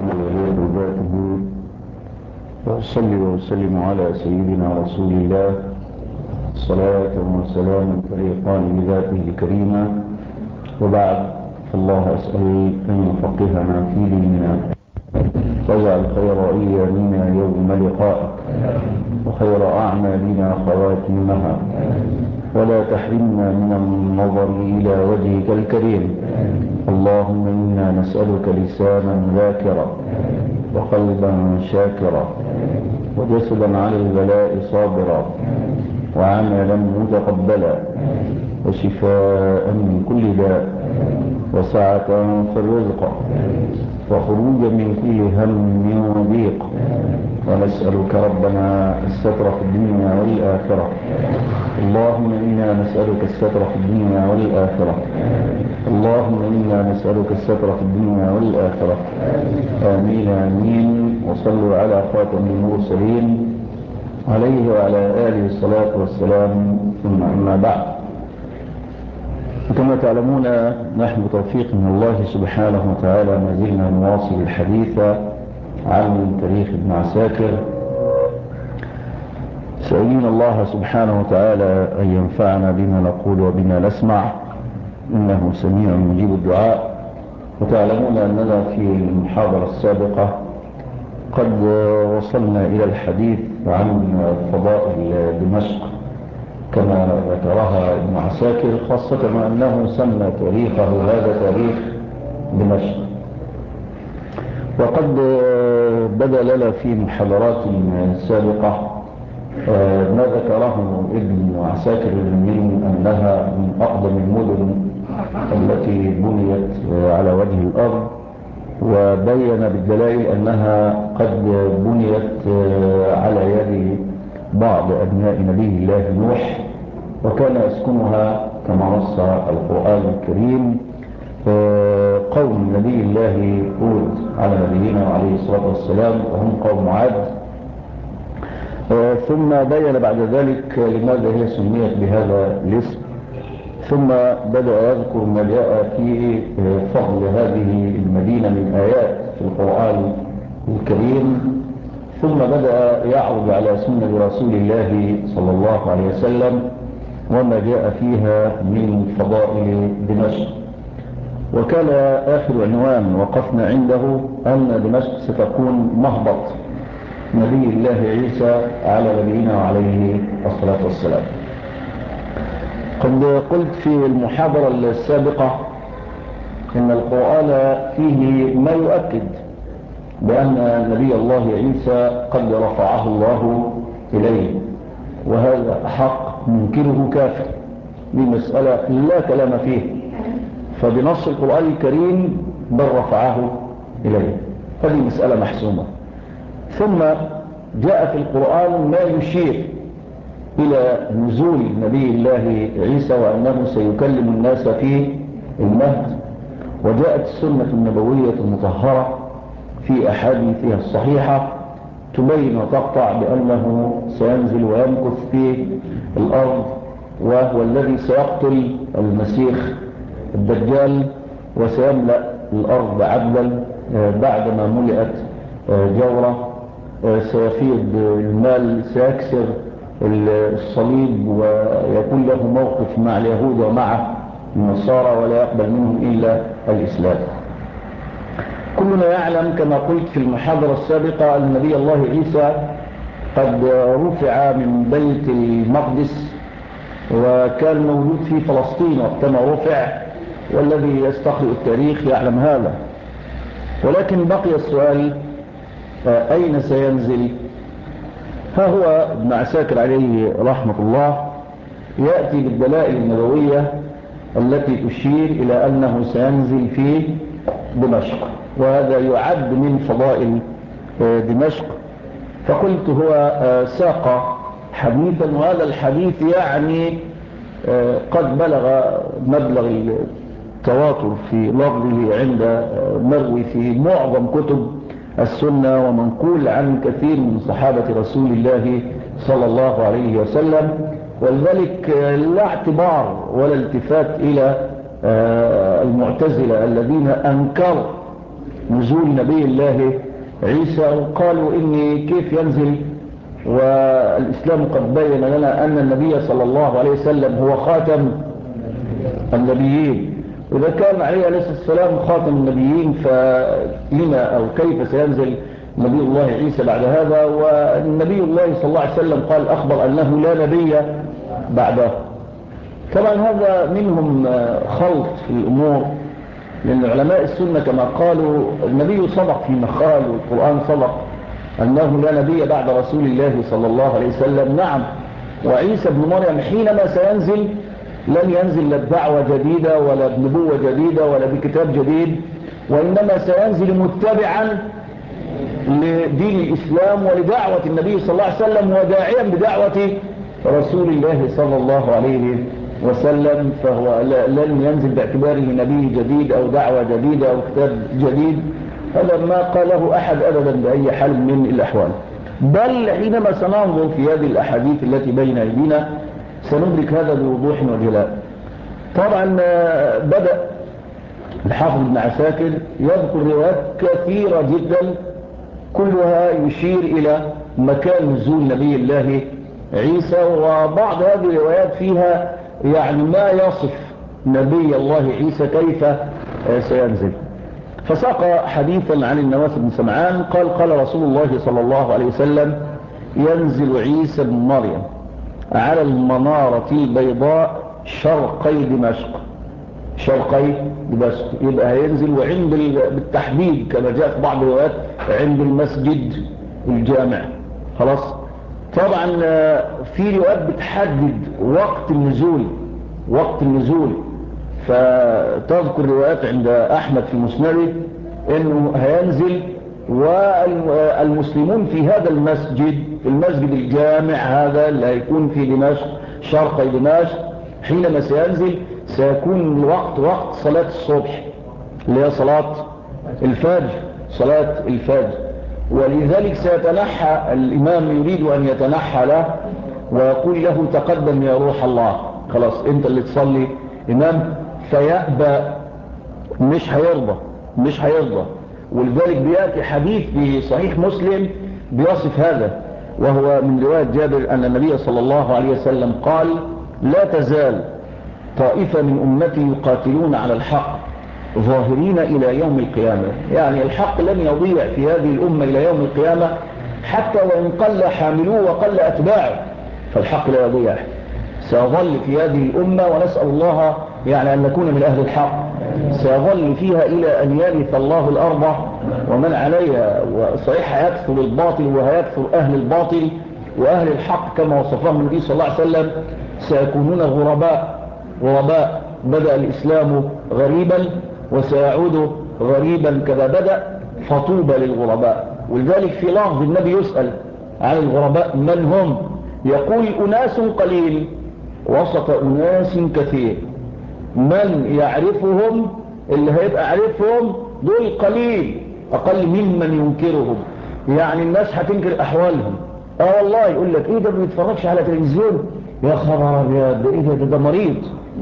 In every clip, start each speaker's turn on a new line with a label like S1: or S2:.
S1: ذاته وأصلي وأسلم على سيدنا رسول الله صلاة وسلام فريقان بذاته الكريمة. وبعد، فالله أسأل أن يفقهنا في ديننا واجعل خير أيامنا يوم لقائك وخير أعمالنا خواتيمها، ولا تحرمنا من النظر إلى وجهك الكريم. اللهم إنا نسألك لسانا ذاكرا وقلبا شاكرا وجسدا على البلاء صابرا وعملا متقبلا وشفاء من كل داء وسعة في الرزق وخروجا من كل هم وضيق. ونسألك ربنا الستر في الدنيا والآخرة. اللهم إنا نسألك الستر في الدنيا والآخرة. اللهم إنا نسألك الستر في الدنيا والآخرة. آمين آمين. وصلوا على خاتم المرسلين عليه وعلى آله الصلاة والسلام. ثم أما بعد، كما تعلمون نحن بتوفيق من الله سبحانه وتعالى ما زلنا نواصل الحديث عن تاريخ ابن عساكر، سألين الله سبحانه وتعالى أن ينفعنا بما نقول وبما نسمع، إنه سميع مجيب الدعاء. وتعلمون أننا في المحاضرة السابقة قد وصلنا إلى الحديث عن فضائل دمشق كما ذكرها ابن عساكر، خاصة أنه سمى تاريخه هذا تاريخ دمشق. وقد بدا لنا في محاضرات سابقة ما ذكره ابن عساكر من أنها من أقدم المدن التي بنيت على وجه الأرض، وبين بالدلائل أنها قد بنيت على يد بعض أبناء نبي الله نوح، وكان يسكنها كما نص القرآن الكريم قوم نبي الله هود على نبينا عليه الصلاة والسلام، وهم قوم عاد. ثم بين بعد ذلك لماذا هي سميت بهذا الاسم، ثم بدأ يذكر ما جاء في فضل هذه المدينة من آيات في القرآن الكريم، ثم بدأ يعرض على سنة رسول الله صلى الله عليه وسلم وما جاء فيها من فضائل دمشق. وكان آخر عنوان وقفنا عنده أن دمشق ستكون مهبط نبي الله عيسى على نبينا وعليه الصلاة والسلام. قد قلت في المحاضرة السابقة إن القرآن فيه ما يؤكد بأن نبي الله عيسى قد رفعه الله إليه، وهذا حق منكره كافر، بمسألة لا كلام فيه، فبنص القرآن الكريم بل رفعه إليه، هذه مسألة محسومة. ثم جاء في القرآن ما يشير إلى نزول نبي الله عيسى وأنه سيكلم الناس في المهد، وجاءت السنة النبوية المطهرة في أحاديثها الصحيحة تبين وتقطع بأنه سينزل ويمكث في الأرض، وهو الذي سيقتل المسيح الدجال وسيملأ الأرض عدلا بعدما ملئت جورة. سيفيض المال، سيكسر الصليب ويكون له موقف مع اليهود ومع النصارى ولا يقبل منهم إلا الإسلام. كلنا يعلم كما قلت في المحاضرة السابقة أن نبي الله عيسى قد رفع من بيت المقدس وكان موجود في فلسطين وقتما رفع، والذي يستقرئ التاريخ يعلم هذا. ولكن بقي السؤال أين سينزل؟ ها هو ابن عساكر عليه رحمة الله يأتي بالدلائل النبوية التي تشير إلى أنه سينزل في دمشق، وهذا يعد من فضائل دمشق. فقلت هو ساق حديثا، وهذا الحديث يعني قد بلغ مبلغ التواتر في لفظه عند مروي في معظم كتب السنة ومنقول عن كثير من صحابة رسول الله صلى الله عليه وسلم، ولذلك لا اعتبار ولا التفات إلى المعتزلة الذين أنكروا نزول نبي الله عيسى، وقالوا إن كيف ينزل والإسلام قد بين لنا أن النبي صلى الله عليه وسلم هو خاتم النبيين، وإذا كان عليه السلام خاتم النبيين فلما أو كيف سينزل نبي الله عيسى بعد هذا؟ والنبي الله صلى الله عليه وسلم قال أخبر أنه لا نبي بعده. طبعا هذا منهم خلط في الأمور، لأن علماء السنة كما قالوا النبي صدق فيما قال والقرآن صدق أنه لا نبي بعد رسول الله صلى الله عليه وسلم. نعم، وعيسى بن مريم حينما سينزل لن ينزل لا بدعوة جديدة ولا بنبوة جديدة ولا بكتاب جديد، وإنما سينزل متبعا لدين الإسلام ولدعوة النبي صلى الله عليه وسلم وداعيا بدعوة رسول الله صلى الله عليه وسلم. فهو لن ينزل باعتباره نبي جديد أو دعوة جديدة أو كتاب جديد، هذا ما قاله أحد أبدا بأي حال من الأحوال. بل حينما سننظر في هذه الأحاديث التي بين أيدينا سندرك هذا بوضوح وجلاء. طبعا بدأ الحافظ ابن عساكر يذكر روايات كثيرة جدا كلها يشير إلى مكان نزول نبي الله عيسى، وبعض هذه الروايات فيها يعني ما يصف نبي الله عيسى كيف سينزل. فساق حديثا عن النواس بن سمعان قال قال رسول الله صلى الله عليه وسلم ينزل عيسى بن مريم على المنارة البيضاء شرقي دمشق. شرقي دمشق يبقى هينزل وعند بالتحديد كما جاء في بعض الروايات عند المسجد الجامع. خلاص. طبعا في روايات بتحدد وقت النزول فتذكر روايات عند أحمد في مسنده انه هينزل والمسلمون في هذا المسجد الجامع هذا اللي هيكون في دمشق شرقي دمشق حينما سينزل سيكون الوقت وقت صلاة الصبح اللي هي صلاة الفجر. ولذلك سيتنحى الإمام يريد أن يتنحى له ويقول له تقدم يا روح الله، خلاص انت اللي تصلي إمام، فيأبى مش هيرضى. ولذلك بيأتي حديث في صحيح مسلم بيصف هذا، وهو من رواية جابر أن النبي صلى الله عليه وسلم قال لا تزال طائفة من أمتي يقاتلون على الحق ظاهرين إلى يوم القيامة. يعني الحق لن يضيع في هذه الأمة إلى يوم القيامة حتى وإن قل حاملوه وقل أتباعه، فالحق لا يضيع، سيظل في هذه الأمة ونسأل الله يعني أن نكون من أهل الحق، سيظل فيها إلى أن يرث الله الأرض ومن عليها. وصحيح هيكثر الباطل وهيكثر أهل الباطل، وأهل الحق كما وصفهم النبي صلى الله عليه وسلم سيكونون غرباء. بدأ الإسلام غريبا وسيعود غريبا كما بدأ، فطوبى للغرباء. ولذلك في لفظ النبي يسأل عن الغرباء من هم؟ يقول أناس قليل وسط أناس كثير. من يعرفهم اللي هيبقى عارفهم دول قليل أقل ممن ينكرهم. يعني الناس هتنكر أحوالهم. والله يقول لك إيه ده ما بيتفرجش على تلفزيون، يا خبر أبيض، إيه ده مريض،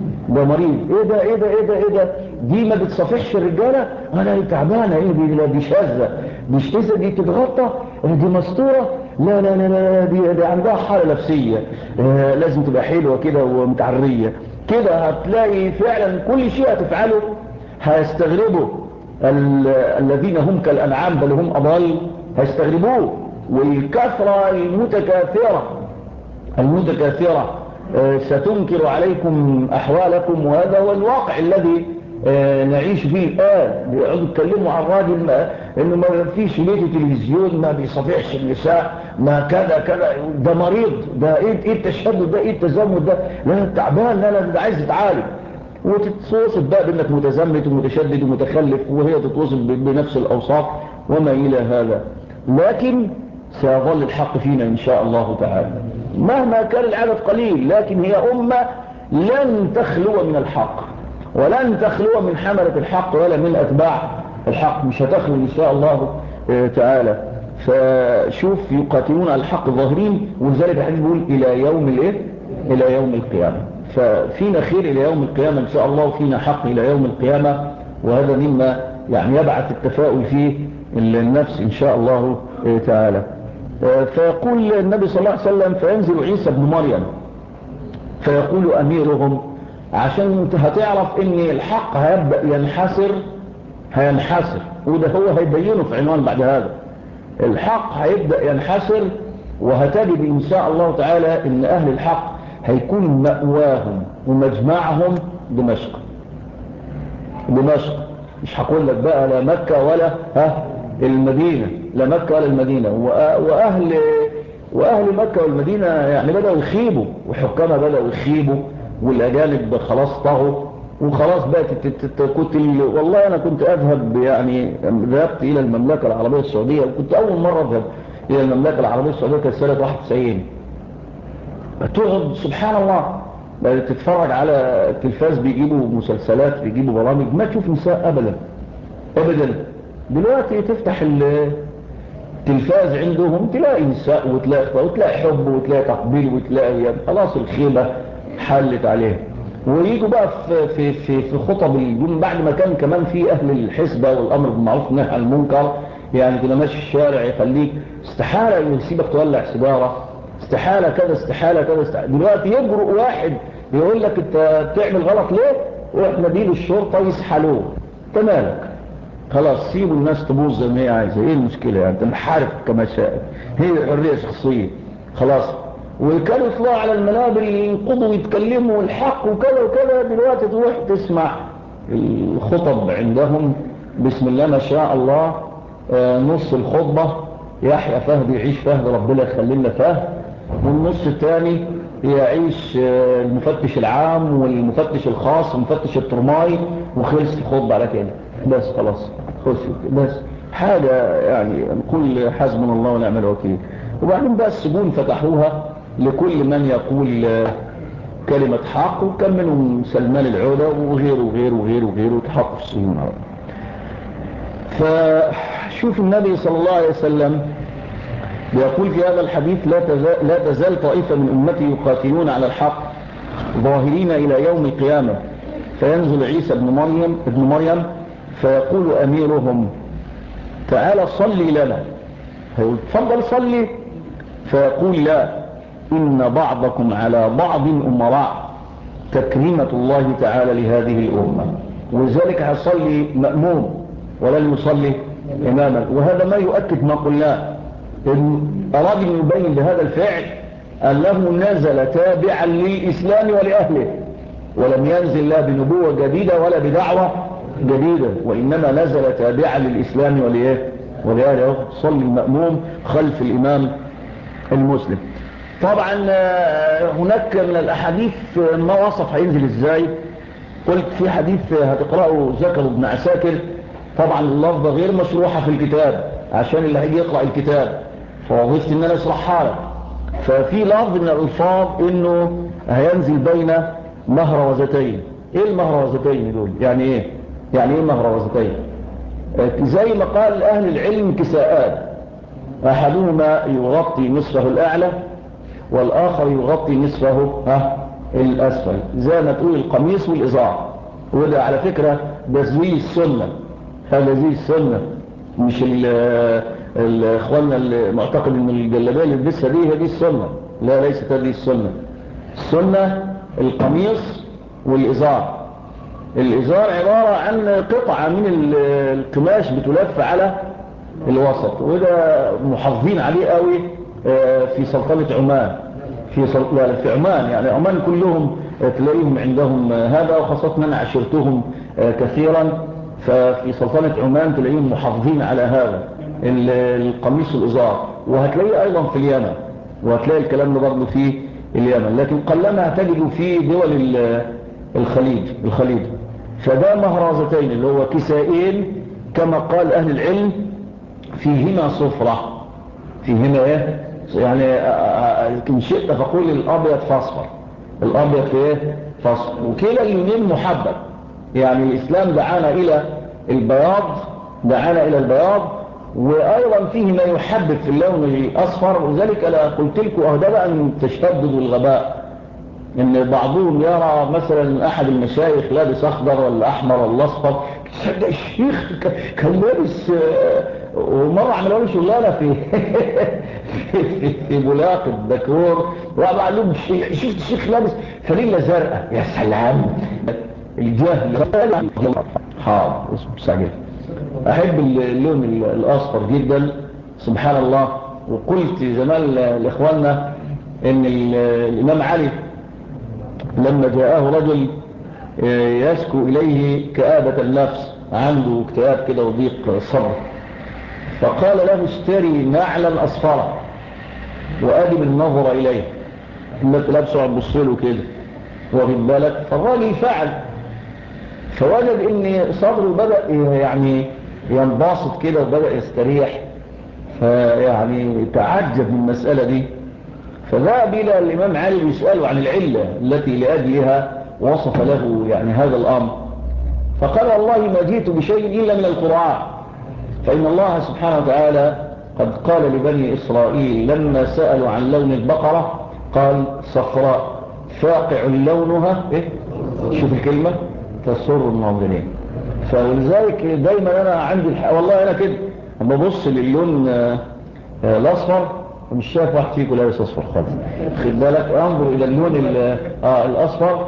S1: إيه ده دي ما بتصافحش الرجالة، أنا تعبانة، إيه دي شاذة، مش تسا دي تتغطى، دي مستورة، لا دي عندها حالة نفسية، لازم تبقى حلوة كده ومتعرية كده. هتلاقي فعلا كل شيء هتفعله هيستغربوا الذين هم كالأنعام بل هم أضل، هيستغربوه. والكثرة المتكاثرة ستنكر عليكم أحوالكم، وهذا هو الواقع الذي نعيش فيه الآن. بيقعدوا يتكلموا عن راجل إنه ما فيش بيته تلفزيون، ما بيصافحش النساء، ما كذا، ده مريض، ده إيه التشدد ده، إيه التزمت ده، لا تعبان، لا ده عايز يتعالج. وتتوصف بقى بأنك متزمت ومتشدد ومتخلف، وهي تتوصف بنفس الأوصاف وما إلى هذا. لكن سيظل الحق فينا إن شاء الله تعالى مهما كان العدد قليل، لكن هي أمة لن تخلو من الحق ولن تخلو من حملة الحق ولا من أتباع الحق، مش هتخلو إن شاء الله تعالى. فشوف يقاتلون على الحق ظاهرين، ولذلك الحديث بيقول إلى يوم القيامة. ففينا خير إلى يوم القيامة إن شاء الله، وفينا حق إلى يوم القيامة، وهذا مما يعني يبعث التفاؤل في النفس إن شاء الله تعالى. فيقول النبي صلى الله عليه وسلم فينزل عيسى بن مريم فيقول أميرهم، عشان انت هتعرف ان الحق هيبدأ هينحسر، وده هو هيبينه في عنوان بعد هذا. الحق هيبدأ ينحسر، وهتجد إن شاء الله تعالى ان أهل الحق هيكون مأواهم ومجمعهم دمشق. مش هقول لك بقى لا مكة ولا المدينة، لا مكة ولا المدينة. وأهل مكة والمدينة يعني بدأوا يخيبوا، وحكامها بدأوا يخيبوا، والأجانب خلاص طغوا، وخلاص بقت والله أنا كنت أذهب، يعني ذهبت إلى المملكة العربية السعودية، وكنت أول مرة أذهب إلى المملكة العربية السعودية كانت سنة 91. تقعد سبحان الله تتفرج على التلفاز، بيجيبوا مسلسلات، بيجيبوا برامج، ما تشوف نساء أبدا. دلوقتي تفتح التلفاز عندهم تلاقي نساء، وتلاقي حب، وتلاقي تقبيل، وتلاقي خلاص الخيبة حلت عليه. ويجوا بقى في خطب الجمعة، بعد ما كان كمان في أهل الحسبة والأمر بالمعروف والنهي عن المنكر، يعني كنا ماشي في الشارع يخليك استحالة يسيبك تولع سيجارة، استحالة كذا، استحالة كذا. دلوقتي يجرؤ واحد يقول لك انت بتعمل غلط ليه، واحنا دي الشرطة يسحلوه، تمالك خلاص سيبوا الناس تبوظ زي ما هي عايزة، ايه المشكلة يعني، انت محارب كما شاء، هي حرية شخصية خلاص. وكانوا يطلعوا على المنابر ينقضوا ويتكلموا الحق وكذا وكذا، دلوقتي تروح تسمع الخطب عندهم بسم الله ما شاء الله، نص الخطبة يحيى فهد يعيش فهد ربنا يخلي لنا فهد، والنص الثاني يعيش المفتش العام والمفتش الخاص ومفتش الترماي، وخلص الخطبة على كده بس خلاص، بس حاجة يعني نقول حسبنا الله ونعم الوكيل. وبعدين بقى السجون فتحوها لكل من يقول كلمة حق، وكم منهم سلمان العودة وغيره وتحط في السجون. فشوف النبي صلى الله عليه وسلم يقول في هذا الحديث لا تزال طائفة من أمتي يقاتلون على الحق ظاهرين إلى يوم القيامة. فينزل عيسى ابن مريم فيقول أميرهم تعالى صلي لنا، فيقول تفضل صلي، فيقول لا، إن بعضكم على بعض أمراء، تكريمة الله تعالى لهذه الأمة، ولذلك هيصلي مأموم ولن يصلي إماما. وهذا ما يؤكد ما قلناه، إن أراد أن يبين بهذا الفعل أنه نزل تابعا للإسلام ولأهله، ولم ينزل لا بنبوة جديدة ولا بدعوة جديدة، وإنما نزل تابعا للإسلام ولأهله. صلي المأموم خلف الإمام المسلم. طبعا هناك من الأحاديث ما وصف هينزل إزاي. قلت في حديث هتقرأه ذكر ابن عساكر، طبعا اللفظة غير مشروحة في الكتاب عشان اللي هيجي يقرأ الكتاب، فوظيفتي ان انا اشرحها لك. ففي لفظ من الالفاظ انه هينزل بين مهروزتين. ايه المهروزتين دول؟ يعني ايه مهروزتين؟ زي ما قال اهل العلم كساءات، احدهما يغطي نصفه الاعلى والاخر يغطي نصفه الاسفل، زي ما تقول القميص والازار. وده على فكرة ده زي السنة، هذا زي السنة، مش اخواننا اللي معتقد ان الجلابيه اللي لبسها دي هي دي السنه، لا ليست هذه السنه. السنه القميص والازار. الازار عباره عن قطعه من القماش بتلف على الوسط، وده محافظين عليه قوي في سلطنه عمان، في عمان، يعني عمان كلهم تلاقيهم عندهم هذا، وخاصه انا عشرتهم كثيرا، ففي سلطنة عمان تلاقيهم محافظين على هذا القميص والإزار. وهتلاقيه أيضا في اليمن، وهتلاقي الكلام ده برضه في اليمن، لكن قلما تجده في دول الخليج. فده مهرازتين اللي هو كسائين كما قال أهل العلم، فيهما صفرة، فيهما يعني إن شئت فقول الأبيض فاصفر، الأبيض فاصفر، وكلا اللونين محبب. يعني الإسلام دعانا إلى البياض، وأيضا فيه ما يحبب في اللون الأصفر. وذلك أنا قلت لكم ده بقى من التشدد والغباء، إن بعضهم يرى مثلا أحد المشايخ لابس أخضر ولا أحمر ولا أصفر، صدق الشيخ كان لابس ومرة عملوا له شغلانة في بولاق الدكور، وقال لهم شفت الشيخ لابس فانيلا زرقاء. يا سلام الجهل. حاضر اسمه سعيد. احب اللون الاصفر جدا سبحان الله. وقلت زمان لاخواننا ان الامام علي لما جاءه رجل يشكو اليه كآبة النفس، عنده اكتئاب كده وضيق صبر، فقال له اشتري نعلا اصفرا وادب النظر اليه، انك لابسه هتبص له كده واخد بالك. فالراجل فعل، فوجد ان صدره بدأ يعني ينبسط كده وبدأ يستريح، فيعني تعجب من المسألة دي، فذهب إلى الإمام علي يسأله عن العلة التي لأجلها وصف له يعني هذا الأمر، فقال والله ما جئت بشيء إلا من القرآن، فإن الله سبحانه وتعالى قد قال لبني إسرائيل لما سألوا عن لون البقرة قال صفراء فاقع لونها شوف الكلمة تسر الناظرين. فلذلك دايما أنا عندي والله أنا كده أما ببص للون الأصفر مش شايف واحد فيكم لابس أصفر خالص، خد بالك، أنظر إلى اللون الأصفر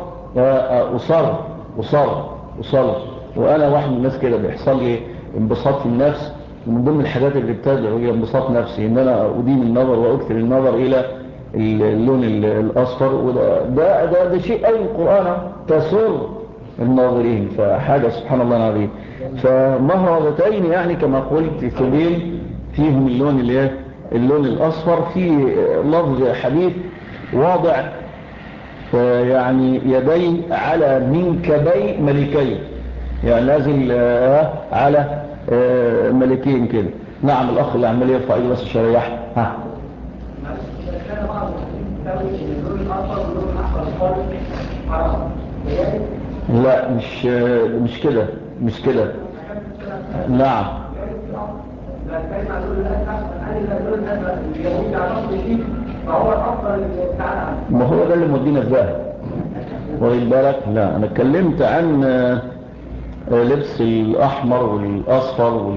S1: أصر. وأنا واحد من الناس كده بيحصل لي انبساط في النفس، ومن ضمن الحاجات اللي بتدعو هي انبساط نفسي ان انا ادين النظر واكثر النظر الى اللون الاصفر، وده شيء اي القرآن تسر الناظرين، فحاجة سبحان الله العظيم. فمهرتين يعني كما قلت ثوبين فيهم اللون الاصفر، في لفظ حديث واضع يعني يدي على منكبي ملكين، يعني نازل على ملكين كده. نعم الاخ اللي عمال يرفع ايده بس شريح ها. لا مش كده نعم. ما هو ده اللي مودينا الذهب واخد بالك. لا انا اتكلمت عن لبس الاحمر والاصفر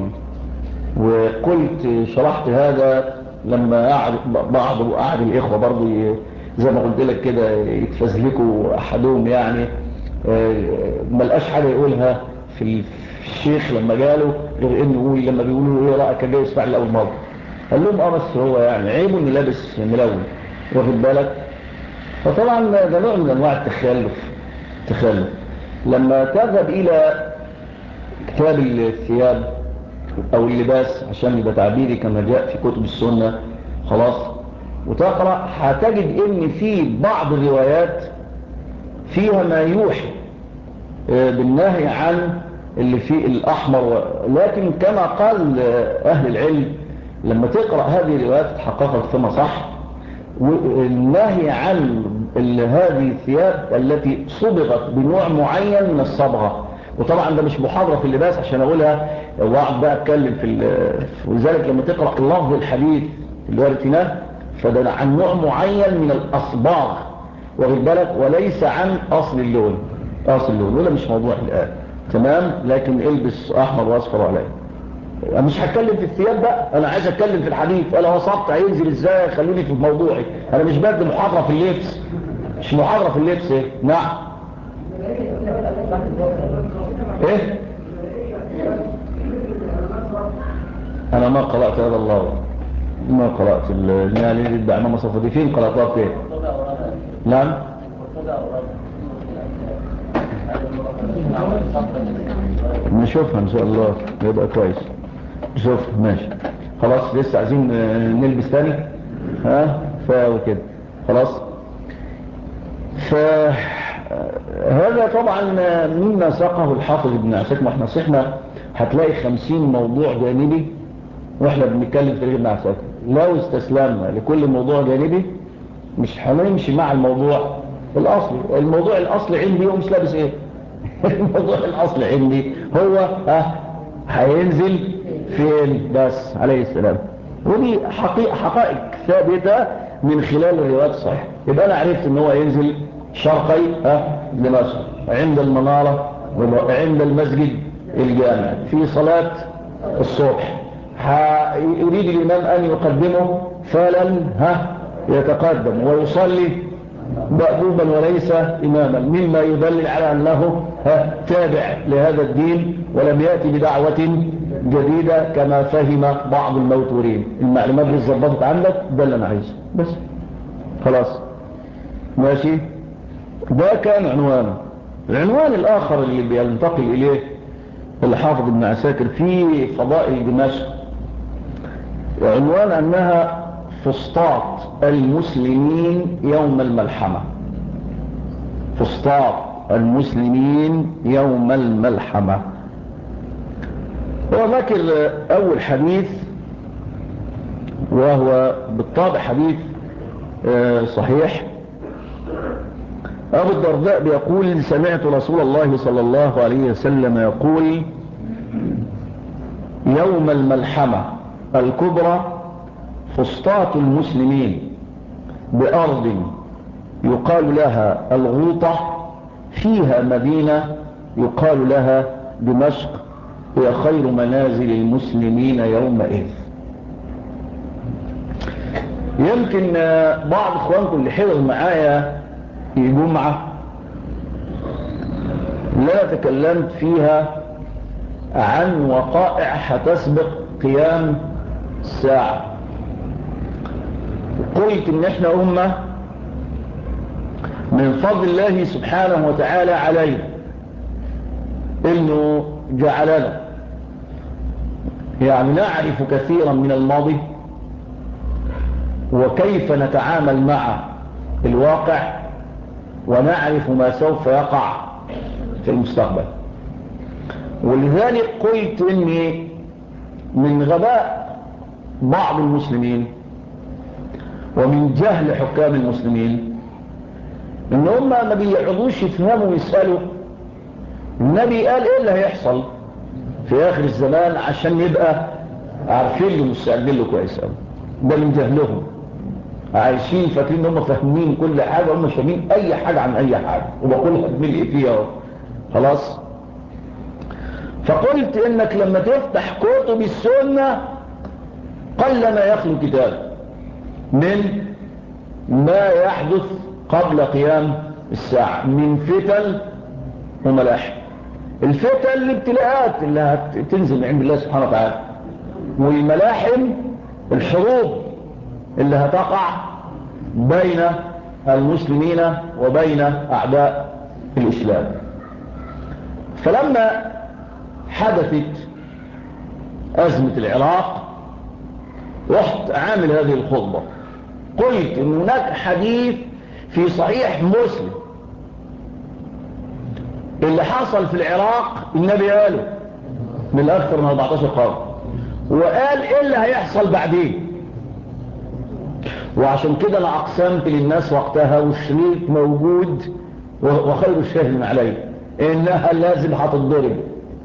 S1: وقلت شرحت هذا لما بعض الاخوه برضو زي ما قلت لك كده يتفزلكوا احدهم يعني ما لقاش حاجه يقولها في الشيخ لما جاله غير انه يقول لما بيقولوا ايه رايك جاي يسمع لاول مره، قال لهم بس هو يعني عيبه انه لابس ملون واخد بالك. فطبعا ده نوع من انواع التخلف. لما تذهب الى كتاب الثياب او اللباس عشان يبقى تعبيري كما جاء في كتب السنة خلاص وتقرأ، هتجد ان في بعض الروايات فيها ما يوحي بالنهي عن اللي فيه الاحمر، لكن كما قال اهل العلم لما تقرأ هذه الروايات تحققت ثم صح، والنهي عن هذه الثياب التي صبغت بنوع معين من الصبغة. وطبعا ده مش محاضرة في اللباس عشان اقولها واقعد بقى اتكلم ولذلك لما تقرأ لفظ الحديث اللي ورثناه فده عن نوع معين من الاصباغ واخد بالك، وليس عن اصل اللون ولا مش موضوع الان تمام. لكن البس احمر واصفر عليه. انا مش هتكلم في الثياب بقى، انا عايز اتكلم في الحديث. انا وصفت هينزل ازاي، خلوني في موضوعي. انا مش بدي محاضرة في اللبس، مش محاضرة في اللبس. نعم ايه انا ما قرأت هذا الله، ما قرأت المالي للدعم مصفدفين قرأتها فين. نعم نشوفها ان شاء الله يبقى كويس. شوف ماشي خلاص. لسه عايزين نلبس تاني وكده خلاص. فهذا طبعا مما ساقه الحافظ ابن عساكر. واحنا صحنا هتلاقي 50 موضوع جانبي واحنا بنتكلم في ابن عساكر. لو استسلمنا لكل موضوع جانبي مش هنمشي مع الموضوع الاصلي. الموضوع الاصلي عندي هو مش لابس ايه الموضوع الاصلي عندي هو هينزل فين بس عليه السلام. ودي حقائق ثابتة من خلال الروايات الصحيحة. يبقى انا عرفت ان هو ينزل شرقي دمشق عند المنارة عند المسجد الجامع في صلاة الصبح يريد الإمام أن يقدمه فلن يتقدم ويصلي مأموما وليس إماما، مما يدلل على أنه تابع لهذا الدين ولم يأتي بدعوة جديدة كما فهم بعض الموتورين. المعلومات دي اتظبطت عندك، ده اللي أنا عايزه بس خلاص ماشي. ده كان عنوانه. العنوان الآخر اللي بينتقل إليه الحافظ ابن عساكر في فضائل دمشق، عنوان أنها فسطاط المسلمين يوم الملحمة. فسطاط المسلمين يوم الملحمة. هو ذكر أول حديث، وهو بالطبع حديث صحيح. أبو الدرداء بيقول: سمعت رسول الله صلى الله عليه وسلم يقول: يوم الملحمة الكبرى فسطاط المسلمين بأرض يقال لها الغوطة، فيها مدينة يقال لها دمشق، هي خير منازل المسلمين يومئذ. يمكن بعض اخوانكم اللي حضر معايا في جمعة لا تكلمت فيها عن وقائع هتسبق قيام الساعة. قلت ان احنا امة من فضل الله سبحانه وتعالى علينا انه جعلنا يعني نعرف كثيرا من الماضي وكيف نتعامل مع الواقع، ونعرف ما سوف يقع في المستقبل. ولذلك قلت اني من غباء بعض المسلمين ومن جهل حكام المسلمين ان هم ما بيقعدوش يفهموا ويسألوا النبي قال ايه اللي هيحصل في اخر الزمان عشان يبقى عارفين له مستعدين له كويس قوي. ده من جهلهم، عايشين فاكرين ان هم فاهمين كل حاجه، هم فاهمين اي حاجه عن اي حاجه، وبقولها بملء فيها خلاص. فقلت انك لما تفتح كتب السنه قل ما يخلو كتاب من ما يحدث قبل قيام الساعه من فتن وملاحم. الفتن الابتلاءات اللي هتنزل من عند الله سبحانه وتعالى، والملاحم الحروب اللي هتقع بين المسلمين وبين أعداء الإسلام. فلما حدثت أزمة العراق رحت عامل هذه الخطبة، قلت إن هناك حديث في صحيح مسلم اللي حصل في العراق النبي قاله من أكثر من 14 قرن، وقال إيه اللي هيحصل بعدين. وعشان كده أنا أقسمت للناس وقتها والشريط موجود وخير الشاهد عليه إنها لازم هتتضرب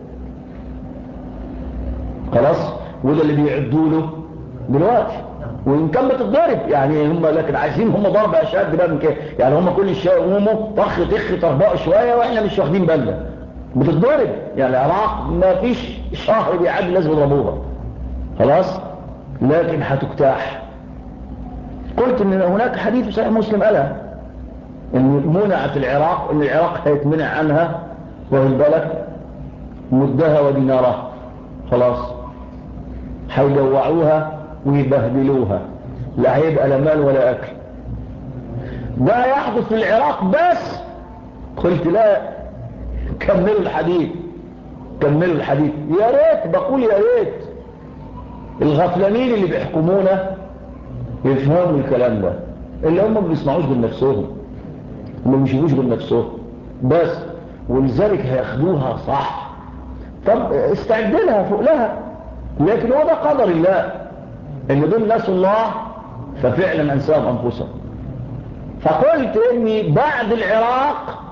S1: خلاص. وده اللي بيعدوا له دلوقتي، وإن كان بتتضرب يعني هم، لكن عايزين هم ضرب أشد بقى من كده. يعني هم كل شوية يقوموا طخ طربقوا شوية وإحنا مش واخدين بالنا بتتضرب. يعني العراق ما فيش شهر بيعدي لازم يضربوها خلاص، لكن هتجتاح. قلت ان هناك حديث صحيح مسلم قالها ان منعت العراق، ان العراق هيتمنع عنها واخد بالك مدها ودينارها خلاص، هيجوعوها ويبهدلوها، لا هيبقى لا مال ولا اكل. ده يحدث في العراق بس. قلت لا، كملوا الحديث كملوا الحديث. يا ريت بقول يا ريت الغفلانين اللي بيحكمونا يفهموا الكلام ده، اللي هم ما بيسمعوش بنفسهم، ما بيشوفوش بنفسهم بس، ولذلك هياخدوها صح. طب استعد لها فوق لها، لكن هو ده قدر الله ان دول ناس الله ففعلا انساهم انفسهم. فقلت اني بعد العراق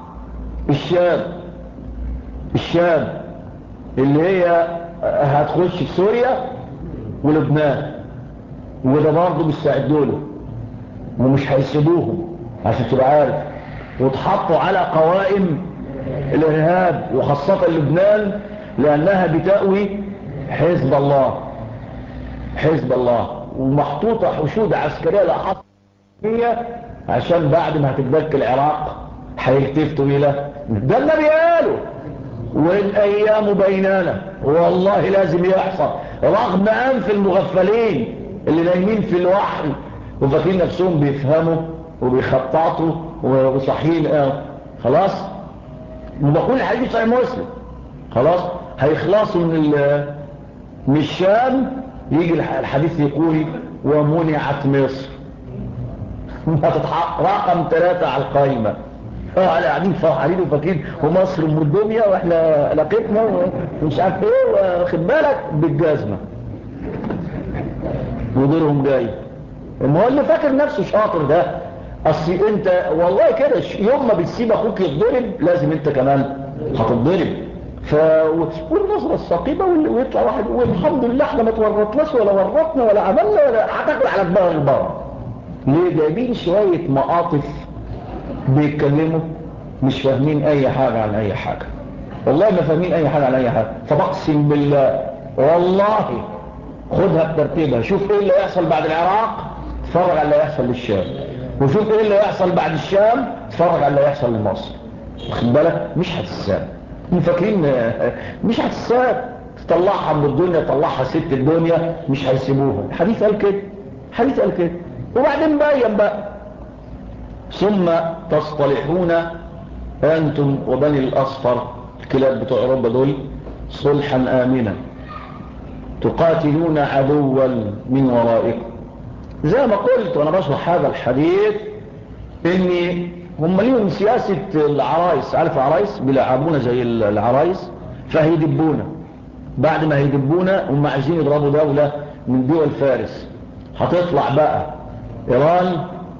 S1: الشام اللي هي هتخش في سوريا ولبنان، وده برضه بيستعدوا له ومش هيسيبوهم عشان تبقى عارف، وتحطوا على قوائم الارهاب وخاصة لبنان لأنها بتأوي حزب الله، حزب الله، ومحطوطة حشود عسكرية لأحط هي عشان بعد ما هتتبك العراق هيلتفتوا إلى ده النبي قاله. والأيام بيننا والله لازم يحصل، رغم أنف المغفلين اللي نايمين في الوحي وفاكرين نفسهم بيفهموا وبيخططوا وصحيين. خلاص وبقول الحديث صحيح مسلم، خلاص هيخلصوا من الشام، يجي الحديث يقول ومنعت مصر هتتحقق رقم 3 على القائمة. على قاعدين فرحانين وفاكرين ومصر ام الدنيا واحنا لقيتنا ومش عارف ايه، واخد بالك بالجزمه ودورهم جاي. المهم اللي فاكر نفسه شاطر ده، اصل انت والله كده يوم ما بتسيب اخوك يتضرب لازم انت كمان هتتضرب. والنظره الثقيبه ويطلع واحد والحمد لله احنا ما تورطناش ولا ورطنا ولا عملنا ولا هتاكل على دماغ البر. ليه؟ جايبين شويه مقاطف بيتكلموا مش فاهمين اي حاجة عن اي حاجة، والله ما فاهمين اي حاجة عن اي حاجة. فبقسم بالله والله خدها بترتيبها، شوف ايه اللي يحصل بعد العراق، اتفرج على اللي يحصل للشام، وشوف ايه اللي يحصل بعد الشام، اتفرج على اللي يحصل لمصر. واخد بالك؟ مش هتساب، فاكرين مش هتساب، تطلعها من الدنيا تطلعها ست الدنيا مش هيسيبوها. الحديث قال كده، الحديث قال كده. وبعدين بين بقى ثم تصطلحون أنتم وبني الأصفر الكلاب بتوع أوروبا دول صلحا آمنا تقاتلون عدوا من ورائكم. زي ما قلت وأنا بشرح هذا الحديث إن هم ليهم سياسة العرايس، عارف العرايس بيلعبونا زي العرايس، فهيدبونا. بعد ما هيدبونا هم عايزين يضربوا دولة من دول فارس. هتطلع بقى إيران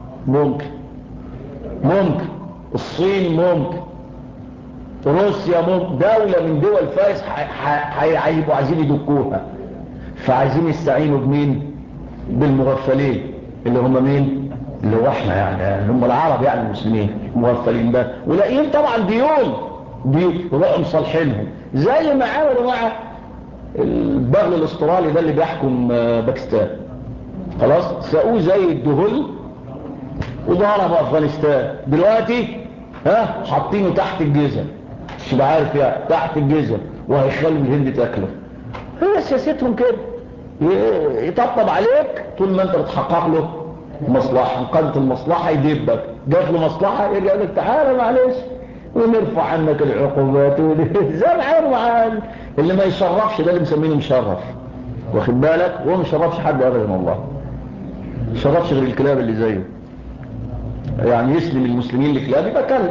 S1: ممكن الصين ممكن روسيا ممكن، دولة من دول فارس هيبقوا عايزين يدكوها. فعايزين يستعينوا بمين؟ بالمغفلين اللي هم مين؟ اللي هو احنا يعني اللي هم العرب يعني المسلمين المغفلين ده، ولاقيين طبعا ديون وبقوا مصالحينهم زي ما عملوا مع البغل الاسترالي ده اللي بيحكم باكستان. خلاص ساقوه زي الدهل وضرب افغانستان. دلوقتي حاطينه تحت الجزم، مش عارف يعني تحت الجزم، وهيخلوا الهند تاكله. هي سياستهم كده، يطبطب عليك طول ما انت بتحقق له مصلحه. انقذت المصلحه يدبك، جات له مصلحه يرجع لك تعالى معلش ونرفع عنك العقوبات زي ما عملوا مع اللي ما يشرفش ده اللي مسمينه مشرف. واخد بالك؟ هو ما يشرفش حد ابدا، والله ما يشرفش غير الكلاب اللي زيه. يعني يسلم المسلمين لكلاب يبقى كلب.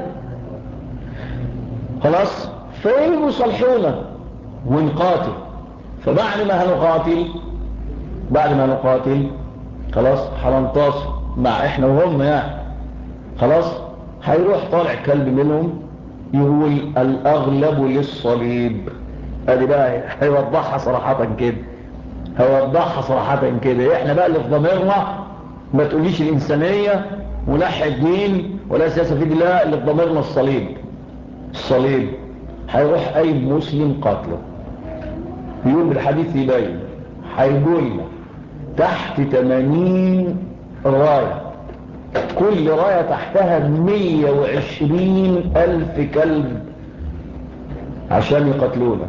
S1: خلاص فيجوا يصلحونا ونقاتل. فبعد ما هنقاتل خلاص هننتصر مع احنا وهم يعني. خلاص هيروح طالع كلب منهم يقول الاغلب للصليب. ادي بقى هيوضحها صراحة كده، احنا بقى اللي في ضميرنا ما تقوليش الانسانية ونحي الدين ولا سياسة في دين، لا اللي في ضميرنا الصليب. هيروح اي مسلم قاتله. يوم الحديث يبين هيقول تحت 80 راية، كل راية تحتها 120,000 كلب عشان يقتلونا.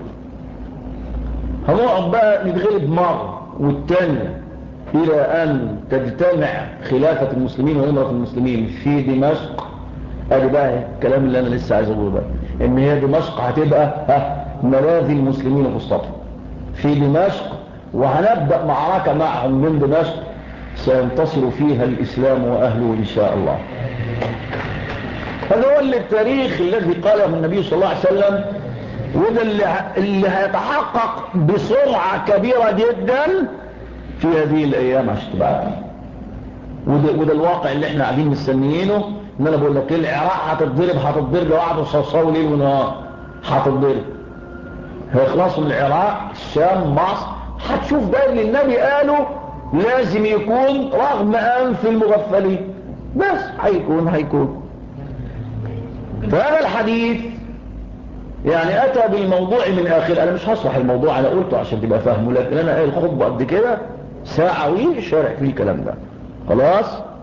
S1: هنقعد بقى نتغلب مرة والتانية إلى أن تجتمع خلافة المسلمين وإمرة المسلمين في دمشق. ادي بقى الكلام اللي أنا لسه عايز أقوله بقى، إن هي دمشق هتبقى ملاذ المسلمين فسطاطهم في دمشق، وهنبدأ معركة معهم من دمشق سينتصر فيها الإسلام وأهله إن شاء الله. هذا هو التاريخ الذي قاله النبي صلى الله عليه وسلم، وده اللي هيتحقق بسرعة كبيرة جدا في هذه الأيام عشان تبقى. وده الواقع اللي احنا قاعدين مستنيينه. ان انا بقول لك العراق هتتضرب لو قعدوا صوصوا ليل ونهار هتتضرب. هيخلصوا من العراق الشام مصر، هتشوف ده اللي النبي قاله لازم يكون رغم انف المغفلين، بس هيكون. فهذا الحديث يعني اتى بالموضوع من اخر. انا مش هشرح الموضوع، انا قلته عشان تبقى فاهمه، لكن انا قايل خطبه قد كده ساعه شارح فيه الكلام ده خلاص.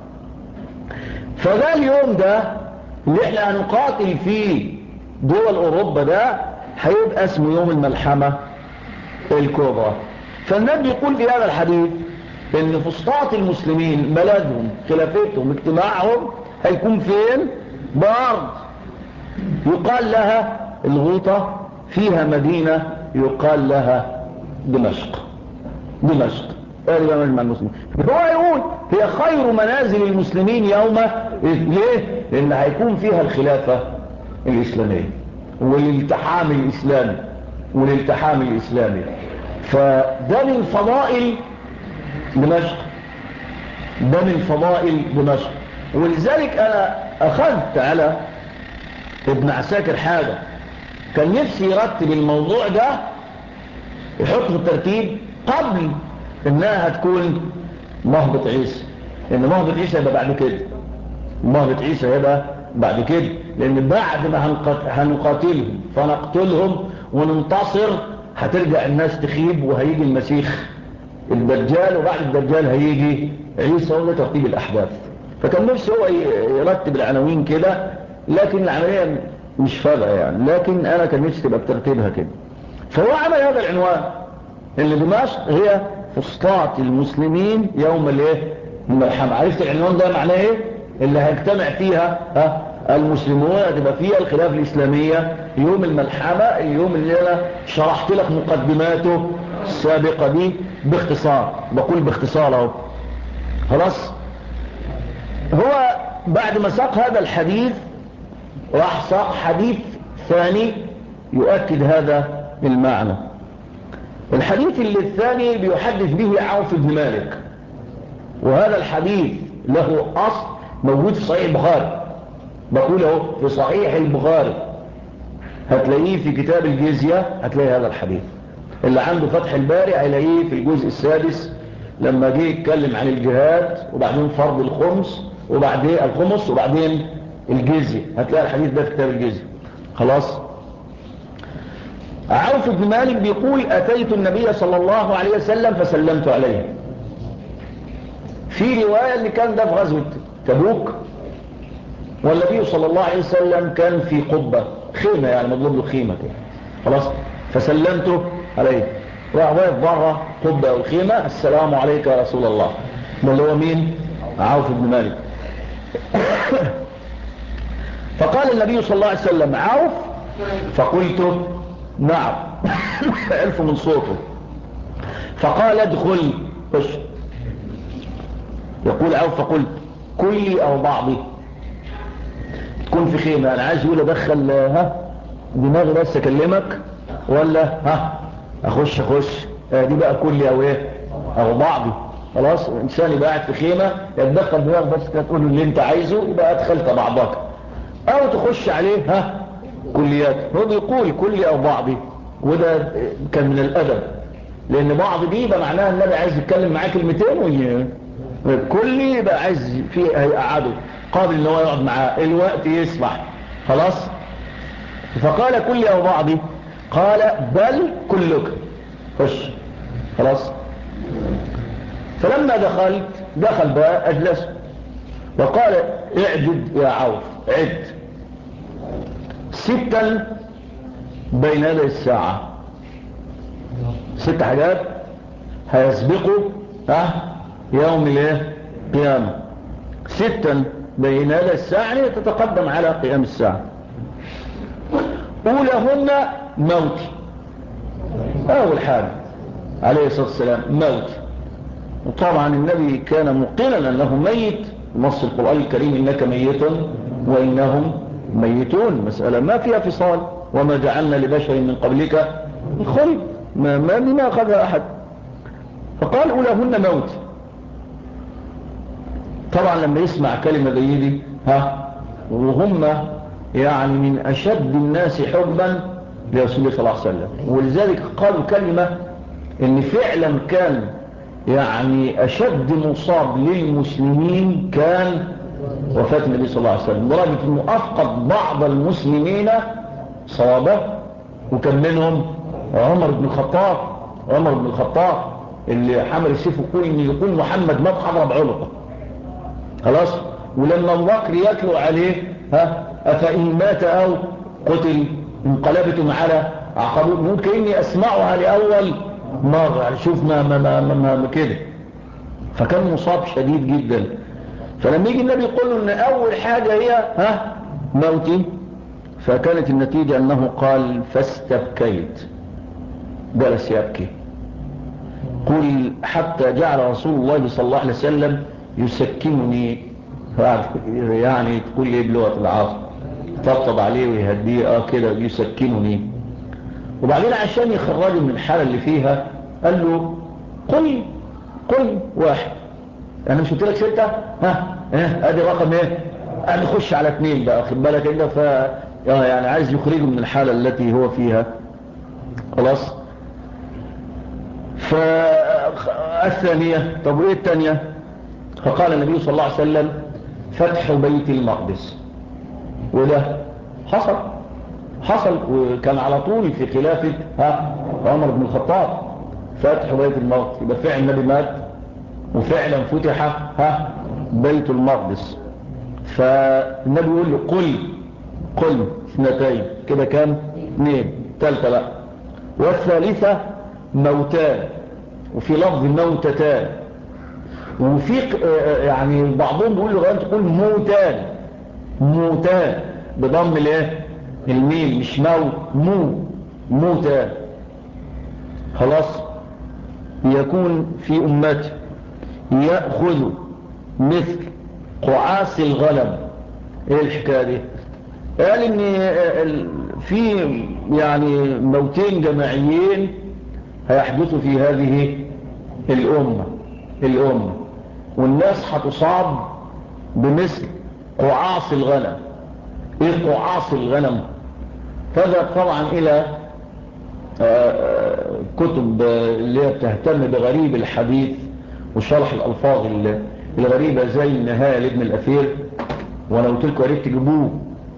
S1: فده اليوم ده اللي احنا هنقاتل فيه دول اوروبا ده هيبقى اسمه يوم الملحمه الكبرى. فالنبي يقول في هذا الحديث ان فسطاط المسلمين بلدهم خلافتهم اجتماعهم هيكون فين؟ بارض يقال لها الغوطة، فيها مدينة يقال لها دمشق. دمشق تقريبا مجمع المسلمين. هو يقول هي خير منازل المسلمين يوم ليه؟ لان هيكون فيها الخلافة الاسلامية والالتحام الاسلامي فده من فضائل دمشق، ده من فضائل دمشق. ولذلك انا اخذت على ابن عساكر حاجة، كان نفسي يرتب الموضوع ده يحط في الترتيب قبل انها تكون مهبط عيسى، لان مهبط عيسى يبقى بعد كده، مهبط عيسى يبقى بعد كده، لان بعد ما هنقاتلهم فنقتلهم وننتصر هترجع الناس تخيب وهيجي المسيح الدجال، وبعد الدجال هيجي عيسى، وده ترتيب الاحداث. فكان نفسي هو يرتب العناوين كده، لكن العملية مش فارقة يعني، لكن انا كان نفسي تبقى بترتيبها كده. فهو عمل هذا العنوان ان دمشق هي فسطاط المسلمين يوم الايه؟ الملحمة. عرفت العنوان ده معناه ايه؟ اللي هيجتمع فيها المسلمون، هتبقى فيها الخلافة الاسلامية يوم الملحمة، اليوم اللي انا شرحت لك مقدماته السابقة دي باختصار، بقول باختصار اهو خلاص. هو بعد ما ساق هذا الحديث راح ساق حديث ثاني يؤكد هذا المعنى. الحديث اللي الثاني بيحدث به عوف بن مالك، وهذا الحديث له أصل موجود في صحيح البخاري، بقوله في صحيح البخاري هتلاقيه في كتاب الجزية، هتلاقي هذا الحديث. اللي عنده فتح الباري هيلاقيه في الجزء السادس لما جه يتكلم عن الجهاد وبعدين فرض الخمس وبعدين الجزية، هتلاقي الحديث ده في كتاب الجزية خلاص. عوف بن مالك بيقول أتيت النبي صلى الله عليه وسلم فسلمت عليه. في رواية اللي كان ده في غزوة تبوك، والنبي صلى الله عليه وسلم كان في قبة خيمة، يعني مضرب له خيمة كده خلاص. فسلمته عليه، راح واقف بره قبة والخيمة، السلام عليك يا رسول الله. ده اللي هو مين؟ عوف بن مالك. فقال النبي صلى الله عليه وسلم عوف؟ فقلت نعم. ألف من صوته. فقال ادخل خش. يقول عوف فقلت كلي أو بعضي، تكون في خيمة، أنا عايز يقول أدخل دماغي بس أكلمك ولا أخش دي بقى كلي أو إيه أو بعضي خلاص. إنسان يبقى قاعد في خيمة يتدخل دماغ بس تقول له اللي أنت عايزه، يبقى أدخلت بعضك، أو تخش عليه كليات. هو بيقول كلي أو بعضي، وده كان من الأدب، لأن بعض دي يبقى معناها النبي عايز يتكلم معاه كلمتين، كلي يبقى عايز فيه هيقعده قابل ان هو يقعد معاه الوقت يسمح خلاص. فقال كلي أو بعضي، قال بل كلك خش خلاص. فلما دخل بقى أجلس وقال اعدد يا عوف، عد 6 بين يدي الساعة، 6 حاجات هيسبقوا يوم القيامة، 6 بين يدي الساعة تتقدم على قيام الساعة. أولهن موت، أول حاجة عليه الصلاة والسلام موت. وطبعا النبي كان مقلا أنه ميت، نص القرآن الكريم إنك ميت وإنهم ميتون، مسألة ما فيها فصال، وما جعلنا لبشر من قبلك الخلد، ما أخذها أحد. فقال أولهن موت. طبعا لما يسمع كلمة زي دي وهم يعني من أشد الناس حبا لرسول الله صلى الله عليه وسلم، ولذلك قالوا كلمة ان فعلا كان يعني أشد مصاب للمسلمين كان وفاة النبي صلى الله عليه وسلم، لدرجة انه أفقد بعض المسلمين صوابه وكان منهم عمر بن الخطاب. عمر بن الخطاب اللي حمل السيف يقول محمد مات حضر بعنقه. خلاص. ولما ابو بكر يتلو عليه افإن مات او قتل انقلبتم على عقبه، ممكن اني اسمعها لاول مره، يعني شوف ما كده. فكان مصاب شديد جدا. فلما يجي النبي يقول له ان اول حاجه هي موتي، فكانت النتيجه انه قال فاستبكيت، جلس يبكي. قل حتى جعل رسول الله صلى الله عليه وسلم يسكنني، يعني تقول لي بلغة العصر، طبطب عليه ويهديه كده يسكنني. وبعدين عشان يخرجه من الحالة اللي فيها قال له قل واحد. انا مش قلت لك 6؟ ادي رقم ايه؟ نخش على 2 بقى، خد بالك انت. يعني عايز يخرجه من الحالة التي هو فيها. خلاص. فالثانية، طب وايه الثانية؟ فقال النبي صلى الله عليه وسلم فتح بيت المقدس. وده حصل وكان على طول في خلافة عمر بن الخطاب فتح بيت المقدس. يبقى فعلا النبي مات وفعلا فتح بيت المقدس. فالنبي يقول له قل 2 كده، كام 2. 3 بقى. والثالثة موتان، وفي لفظ موتتان، وفي يعني بعضهم بيقول له انت تقول موتان بضم الايه الميم، مش موتان. خلاص. يكون في امتي يأخذ مثل قعاس الغنم. ايه الحكايه دي؟ قال ان في يعني موتين جماعيين هيحدثوا في هذه الامه، والناس هتصاب بمثل قعاص الغنم. ايه قعاص الغنم؟ فذهب طبعا الى كتب اللي هي بتهتم بغريب الحديث وشرح الالفاظ الغريبه زي النهايه لابن الاثير. وانا قلت لكم يا ريت تجيبوه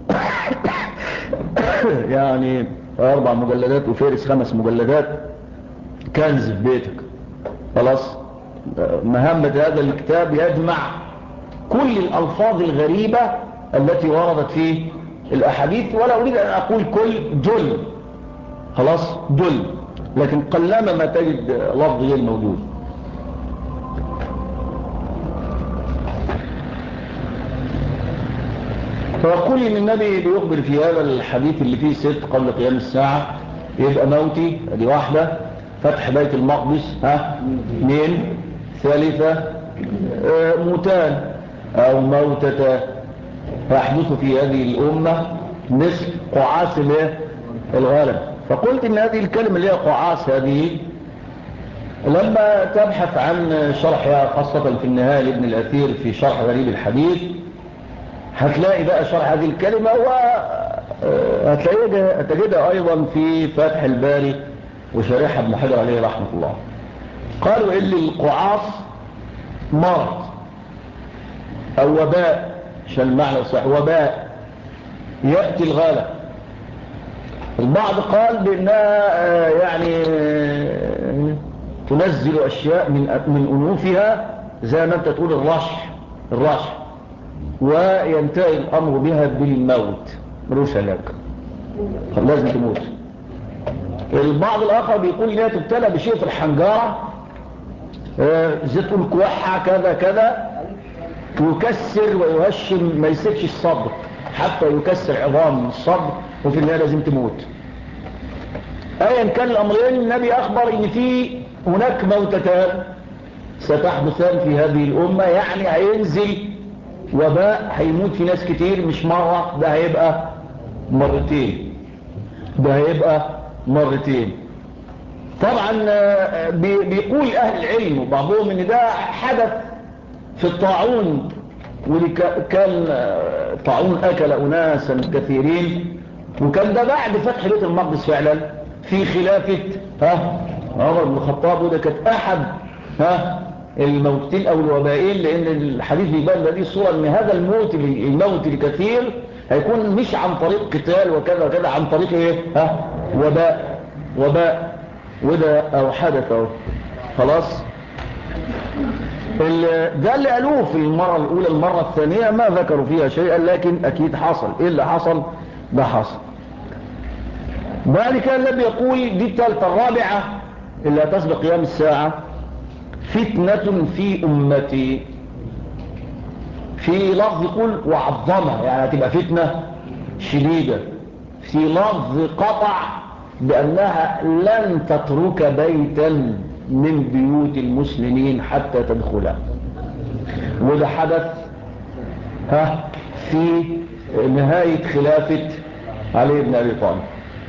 S1: يعني 4 مجلدات وفارس 5 مجلدات، كنز في بيتك. خلاص. مهمة هذا الكتاب يجمع كل الألفاظ الغريبة التي وردت في الأحاديث، ولا أريد أن أقول جل. خلاص جل، لكن قلما ما تجد لفظ غير موجود. فيقول إن النبي بيخبر في هذا الحديث اللي فيه 6 قبل قيام الساعة. يبقى موتي ادي 1، فتح بيت المقدس 2، ثالثة موتان او موتتا يحدث في هذه الامة مثل قعاس الغنم. فقلت ان هذه الكلمة اللي هي قعاس هذه لما تبحث عن شرحها خاصة في النهاية لابن الأثير في شرح غريب الحديث هتلاقي بقى شرح هذه الكلمة، وهتجدها أيضا في فتح الباري وشريحة ابن حجر عليه رحمة الله. قالوا إن القعاص مرض أو وباء، عشان المعنى صح، وباء يأتي الغالة. البعض قال بأنها يعني تنزل أشياء من أنوفها زي ما أنت تقول الرشح، وينتهي الأمر بها بالموت، ملوش علاج، لازم تموت. البعض الآخر بيقول إنها تبتلى بشيء في الحنجرة، زي تقول كوحة كذا كذا، يكسر ويهشم، ما يسيبش الصدر حتى يكسر عظام الصدر، وفي النهاية لازم تموت. ايا كان الامرين النبي اخبر ان في هناك موتتان ستحدثان في هذه الامة، يعني هينزل وباء هيموت في ناس كتير، مش مرة، ده هيبقى مرتين. طبعا بيقول اهل العلم وبعضهم ان ده حدث في الطاعون، وكان طاعون اكل اناسا كثيرين، وكان ده بعد فتح بيت المقدس فعلا في خلافة عمر بن الخطاب، وده كانت احد الموتين او الوبائين، لان الحديث بيبان هذه الصورة ان هذا الموت الكثير هيكون مش عن طريق قتال وكذا وكذا، عن طريق ايه وباء وده او حدث اهو خلاص. ده اللي قالوه في المرة الاولى. المرة الثانية ما ذكروا فيها شيئا، لكن اكيد حصل. ايه اللي حصل؟ ده حصل. بعد كده النبي يقول دي الثالثة. الرابعة اللي هتسبق قيام الساعة: فتنة في امتي. في لفظ يقول وعظمها، يعني هتبقى فتنة شديدة. في لفظ قطع بأنها لن تترك بيتا من بيوت المسلمين حتى تدخلها. وده حدث في نهاية خلافة علي بن أبي طالب.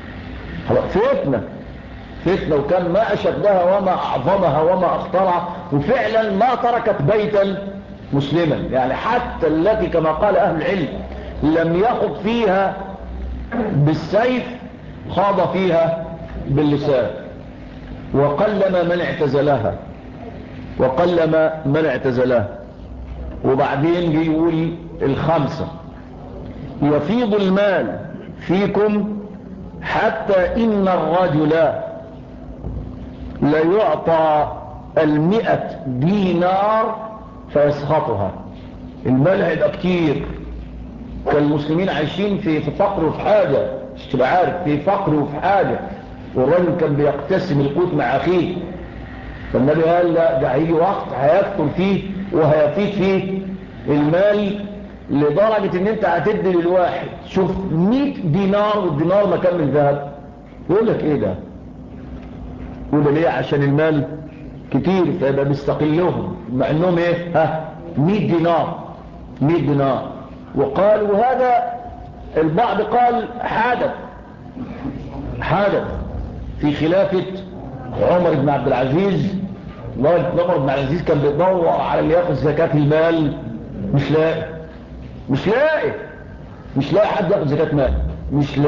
S1: فتنة وكان ما أشدها وما أعظمها وما أخطرها، وفعلا ما تركت بيتا مسلما، يعني حتى التي كما قال أهل العلم لم يخض فيها بالسيف خاض فيها باللسان. وقلما من اعتزلها. وبعدين بيقول الخمسة: يفيض المال فيكم حتى إن الرجل ليعطى 100 دينار فيسخطها. المال هيبقى كتير. كالمسلمين عايشين في فقر وفي حاجة، مش تبقى عارف، في فقر وفي حاجة. والراجل كان بيقتسم القوت مع أخيه. فالنبي قال لا، ده هيجي وقت هيكثر فيه وهيفيد فيه المال لدرجة ان انت هتدي للواحد شوف 100 دينار، والدينار مكان من ذهب. يقول لك ايه ده؟ يقول ده ليه؟ عشان المال كتير فيبقى بيستقلهم، مع انهم ايه 100 دينار. وقالوا هذا البعض قال حدث في خلافة عمر بن عبد العزيز. عمر بن عبد العزيز كان بيدور على اللي ياخذ زكاة المال، مش لاقي حد ياخذ زكاة مال. مش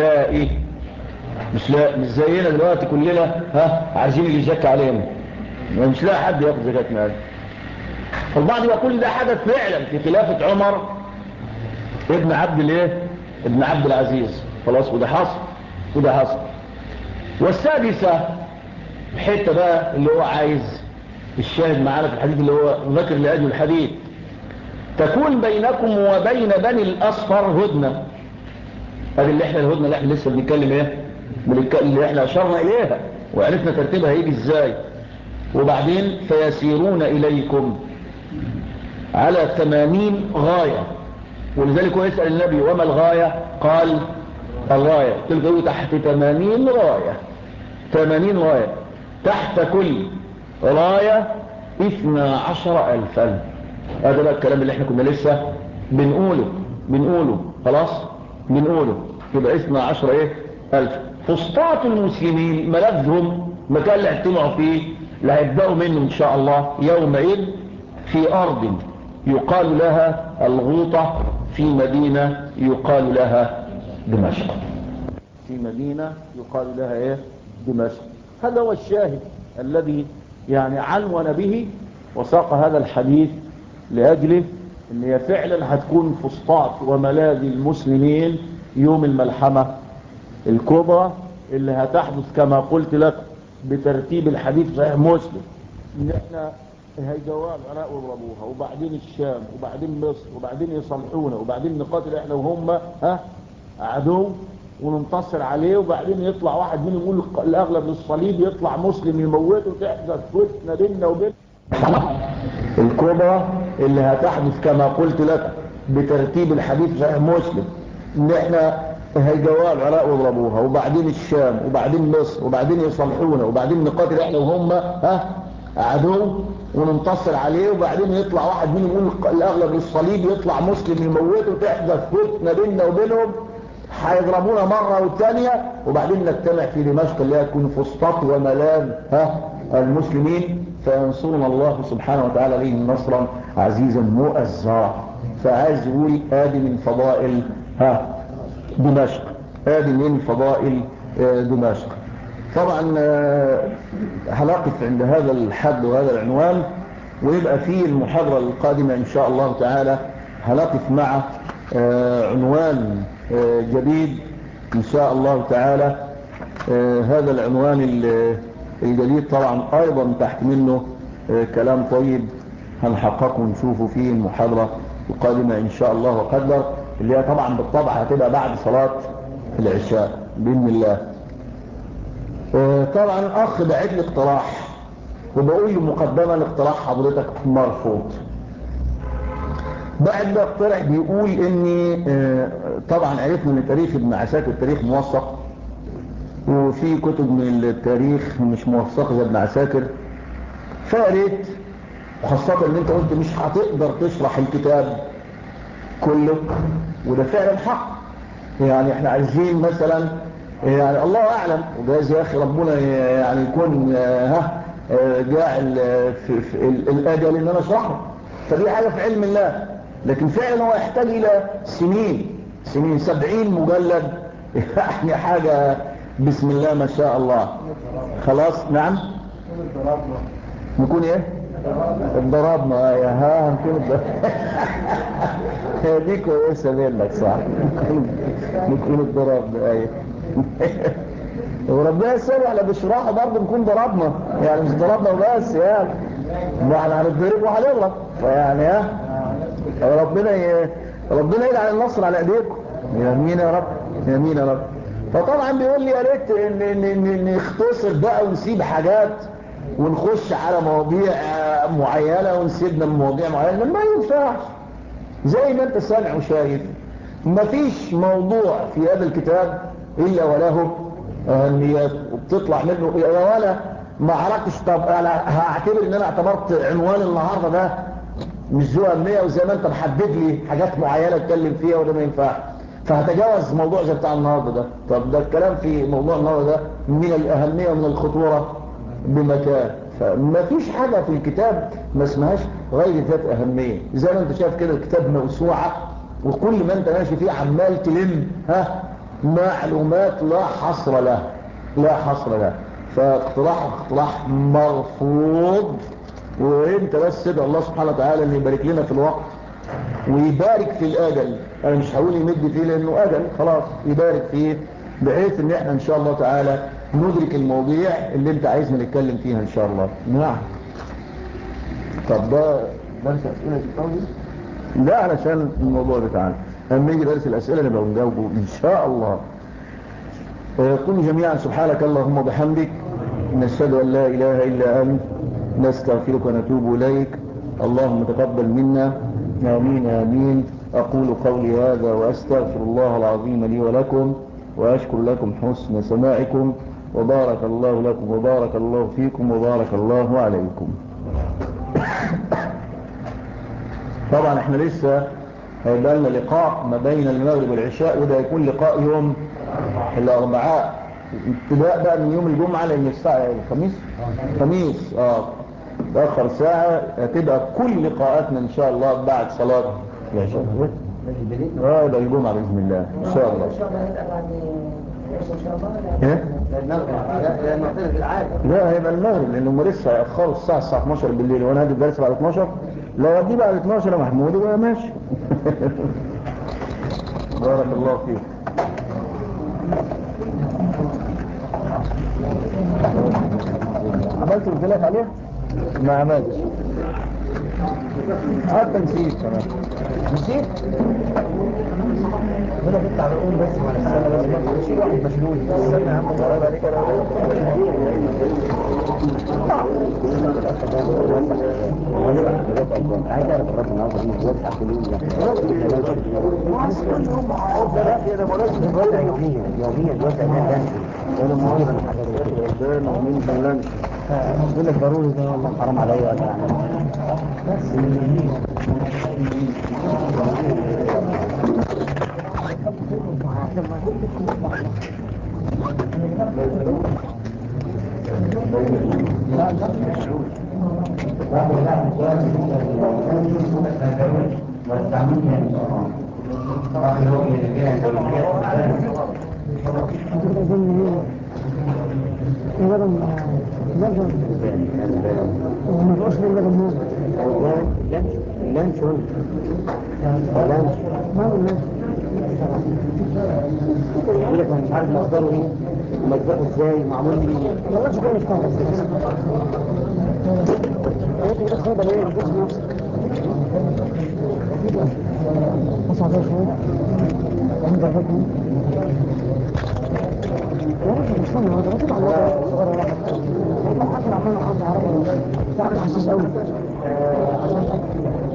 S1: زينا دلوقتي كلنا عايزين اللي يزكى علينا. مش لاقي حد ياخذ زكاة مال. فالبعض يقول ده حدث فعلا في خلافة عمر ابن عبد العزيز. خلاص. وده حصل. والسادسة الحته بقى اللي هو عايز الشاهد معانا في الحديث اللي هو ذكر لأجل الحديث: تكون بينكم وبين بني الأصفر هدنة. هذه الهدنة اللي احنا لسه بنتكلم اللي احنا أشرنا إليها وعرفنا ترتيبها هيجي ازاي. وبعدين فيسيرون إليكم على 80 غاية. ولذلك هو يسأل النبي وما الغاية؟ قال الغاية تلقوا تحت 80 غاية. تحت كل راية 12,000. هذا بقى الكلام اللي احنا كنا لسه بنقوله. خلاص بنقوله. يبقى 12,000 فسطاط المسلمين ملذهم، مكان اللي هيجتمعوا فيه اللي هيبدأوا منه ان شاء الله يومئذ في أرض يقال لها الغوطة، في مدينة يقال لها دمشق. دمشق. هذا هو الشاهد الذي يعني عنون به وساق هذا الحديث لأجله ان هي فعلا هتكون فسطاط وملاذ المسلمين يوم الملحمة الكبرى اللي هتحدث كما قلت لك بترتيب الحديث صحيح مسلم. ان احنا هيجوا العراق ويضربوها، وبعدين الشام، وبعدين مصر، وبعدين يصلحونا، وبعدين نقاتل احنا وهم عدو وننتصر عليه، وبعدين يطلع واحد منهم يقول الاغلب للصليب، يطلع مسلم يموته، تحدث فتنه بيننا وبين الكبرى اللي هتحدث كما قلت لك بترتيب الحديث صحيح مسلم. ان احنا هيجوا العراق ويضربوها، وبعدين الشام، وبعدين مصر، وبعدين يصلحونا، وبعدين نقاتل احنا وهم عدو وننتصر عليه، وبعدين يطلع واحد منهم يقول الاغلب للصليب، يطلع مسلم يموته، تحدث فتنه بيننا وبينهم، هيضربونا مرة والتانية، وبعدين نجتمع في دمشق اللي هتكون فسطاط وملاذ المسلمين، فينصرنا الله سبحانه وتعالى عليهم نصرا عزيزا مؤزرا. فعايز يقول ادي من فضائل دمشق، ادي من فضائل دمشق. طبعا هنقف عند هذا الحد وهذا العنوان، ويبقى في المحاضرة القادمة ان شاء الله تعالى هنقف مع عنوان جديد إن شاء الله تعالى هذا العنوان الجديد طبعا أيضا تحت منه كلام طيب هنحققه ونشوفه في المحاضرة القادمة إن شاء الله وقدر، اللي هي طبعا بالطبع هتبقى بعد صلاة العشاء بإذن الله. طبعا الأخ بعت لي اقتراح، وبقول له مقدما اقتراح حضرتك مرفوض. بعد ده اقترح بيقول اني طبعا عرفنا ان تاريخ ابن عساكر تاريخ موثق، وفي كتب من التاريخ مش موثقه زي ابن عساكر، فقريت وخاصة ان انت قلت مش هتقدر تشرح الكتاب كله، وده فعلا حق. يعني احنا عايزين مثلا يعني الله اعلم، وجايز يا اخي ربنا يعني يكون جاعل في الاجل ان انا اشرحه، فدي حاجة في علم الله. لكن فعلا هو يحتاج الى سنين 70 مجلد يعني حاجة بسم الله ما شاء الله. خلاص نعم نكون ايه اتضربنا يا هنكون دي كويسة منك صح نكون اتضربنا ايه وربنا يسأل على بشراحة برضه نكون ضربنا، يعني مش ضربنا وبس يعني ما احنا هنتضرب وهنغلط، فيعني ربنا يلعن النصر على ايديكم. يمين يا رب يمين يا رب. فطبعا بيقول لي يا ريت نختصر بقى ونسيب حاجات ونخش على مواضيع معينة ونسيبنا من مواضيع معينة. ما ينفعش، زي ما انت سامع وشايف مفيش موضوع في هذا الكتاب الا وله اهميات وبتطلع منه. وانا ما عرفتش، طب انا هعتبر ان انا اعتبرت عنوان النهارده ده مش ذو اهميه، وزي ما انت محدد لي حاجات معينه اتكلم فيها وده ما ينفعش، فهتجاوز موضوع زي بتاع النهارده ده. طب ده الكلام في موضوع النهارده ده من الاهميه ومن الخطوره بمكان. فما فيش حاجه في الكتاب ما اسمهاش غير ذات اهميه. زي ما انت شايف كده الكتاب موسوعه، وكل ما انت ماشي فيه عمال تلم معلومات لا حصر لها لا حصر لها. فاقتراح مرفوض. وانت بس ادعو الله سبحانه وتعالى ان يبارك لنا في الوقت ويبارك في الاجل. انا مش هقول يمد فيه لانه اجل خلاص، يبارك فيه بحيث ان احنا ان شاء الله تعالى ندرك المواضيع اللي انت عايزنا نتكلم فيها ان شاء الله. نعم. طب ده درس اسئله الطالب لا علشان الموضوع بتاعنا، اما يجي درس الاسئله نبقى نجاوبه ان شاء الله. قل جميعا سبحانك اللهم وبحمدك نشهد ان لا اله الا انت نستغفرك ونتوب إليك. اللهم تقبل منا آمين آمين. أقول قولي هذا وأستغفر الله العظيم لي ولكم، وأشكر لكم حسن سماعكم، وبارك الله لكم وبارك الله فيكم وبارك الله عليكم. طبعا احنا لسه هيبقى لنا لقاء ما بين المغرب والعشاء، وده يكون لقاء يوم الأربعاء ابتداء بقى من يوم الجمعة، لأن الساعة خميس تأخر ساعة. هتبقى كل لقاءاتنا إن شاء الله بعد صلاة العشاء. ده الجمعة بإذن الله إن شاء الله. لا هيبقى المغرب، لأنه لسه هيأخروا الساعة 12 بالليل، وأنا هدي الدرس بعد 12. لو هدي بعد 12 يا محمود يبقى ماشي. بارك الله فيك. عملت الخلاف عليه؟ ما عملتش، حتى نسيت كمان. نسيت؟ انا كنت على اقول بس على السنه بس شيء واحد مشلول. استنى يا عم الله عليك. انا عايز اعرف الرقم النهارده دي ازاي تحت اليوم ده. انا بقول لك يوميا دلوقتي انا مهم الحاجات من فنلندا. بقول لك ضروري ده والله حرام عليا ولا بس مش عارف مصدره ايه.
S2: مجزأه ازاي معمول لي والله شو كويس خالص الخيبة ليه الجسم أصعب شوي عند الرجل يا رجل استنى هذا رجل على صغير واحد والله حتى عمال حاجة عربي تعرف حساس قوي